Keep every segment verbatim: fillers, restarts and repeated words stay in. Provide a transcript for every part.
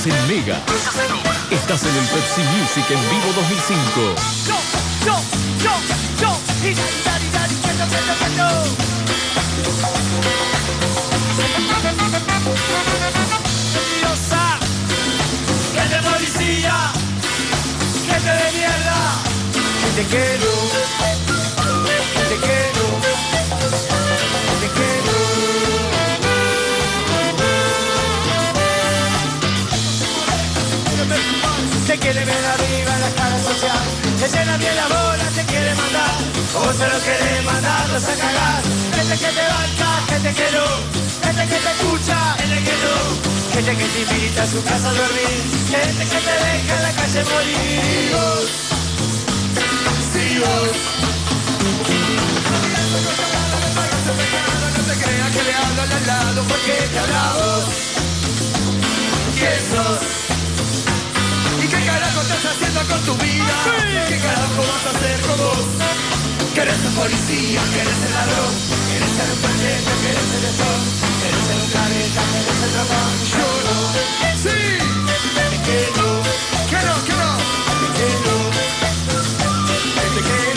Estás en Mega. Estás en el Pepsi Music en vivo dos mil cinco. Yo, yo, yo, yo. Y daddy, daddy, daddy, quieto, quieto, quieto. Mentirosa. Gente policía. Gente de mierda. Que te quiero. Que te quiero. Que te quiero. Se quiere ver arriba en la escala social. Se llena bien la bola, se quiere mandar. O se lo quiere mandarlos a cagar. Gente que te banca, gente que no. Gente que te escucha, gente que no. Gente que te invita a su casa a dormir. Gente que te deja en la calle morir. Vos, sí vos. No te creas que le hablo al lado porque te habla vos. ¿Quién sos? ¿Qué carajo estás haciendo con tu vida? ¿Qué carajo vas a hacer con vos? ¿Querés ser policía? ¿Querés ser ladrón? ¿Querés ser un pendiente? ¿Querés ser stone? ¿Querés ser un careta? ¿Querés ser tramón? Yo no. ¡Sí! Te quiero. ¿Qué no? ¿Qué no? Te quiero. Te quiero.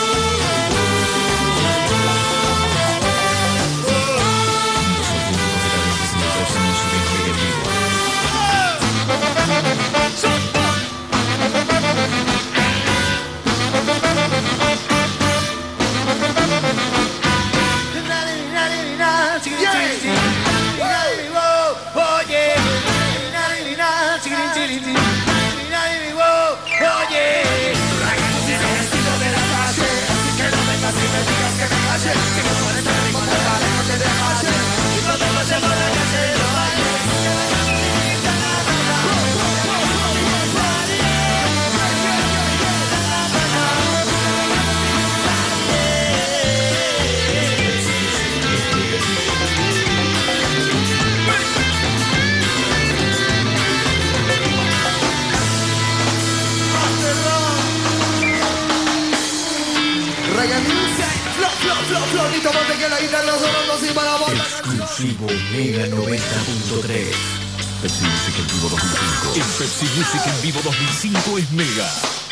Exclusivo Mega noventa punto tres. Pepsi Music en vivo dos mil cinco. El Pepsi Music en vivo dos mil cinco es Mega.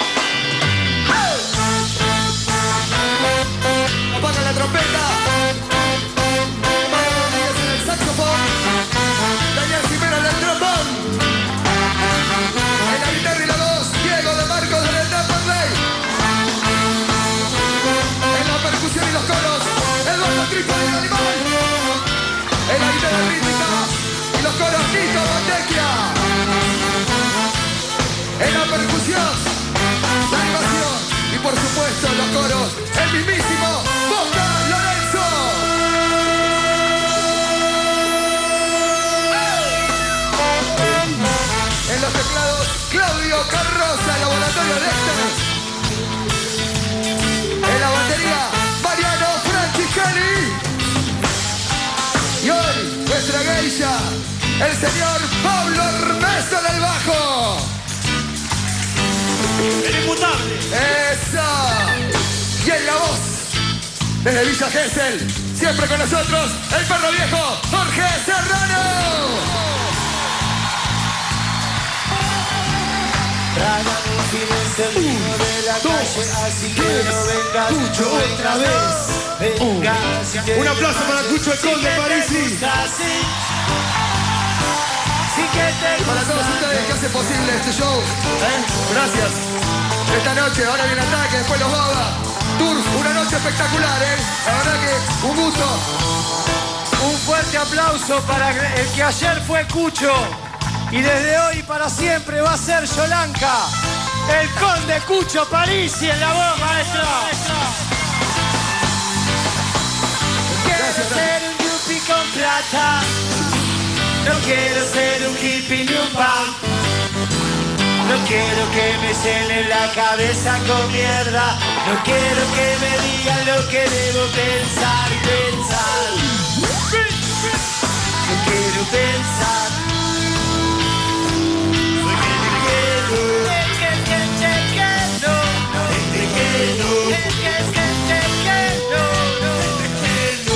Apaga la trompeta. Mario Rodríguez en el saxofón. Daniel Jiménez en el trombón. En la guitarra y la voz, Diego de Marcos en el Tampa Bay. En la percusión y los coros, Eduardo Trípode y el animal. En la guitarra rítmica y los coros, Nito Mantequia. En la percusión, la animación y por supuesto los coros, el mismísimo Boca Lorenzo. En los teclados, Claudio Carroza, el laboratorio Dexter. En la batería, Mariano Francescani. Y hoy, nuestra geisha, el señor Pablo Ernesto en el bajo. El imputable. ¡Eso! Y en la voz, desde Villa Gesell, siempre con nosotros, el perro viejo, Jorge Serrano. Trágame el ritmo de la calle, así que no vengas Cucho otra vez. Venga, si te Un aplauso para Cucho el Conde Parisi. Sí que te Para todos ustedes que hacen posible este show. ¿Eh? Gracias. Esta noche, ahora viene Ataque, después los Baba. Tours, una noche espectacular, ¿eh? La verdad que un gusto. Un fuerte aplauso para el que ayer fue Cucho y desde hoy para siempre va a ser Yolanka. El Conde Cucho Parisi en la voz, maestro. Quiero ser un yuppie con plata. No quiero ser un hippie ni un punk. No quiero que me llenen la cabeza con mierda. No quiero que me digan lo que debo pensar y pensar. No quiero pensar. Porque te quiero. Que, que, que, que, no, no. Te quiero. Que, que, que, que, que, no, no. Te quiero.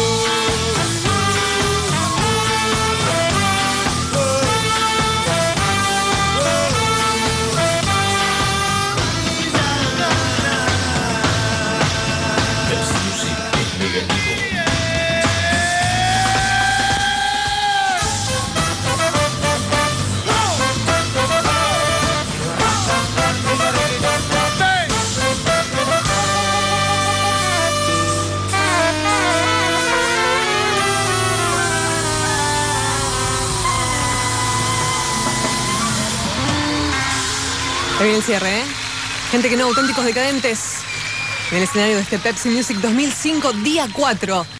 Hoy viene el cierre, ¿eh? Gente que no, auténticos decadentes. En el escenario de este Pepsi Music dos mil cinco, día cuatro.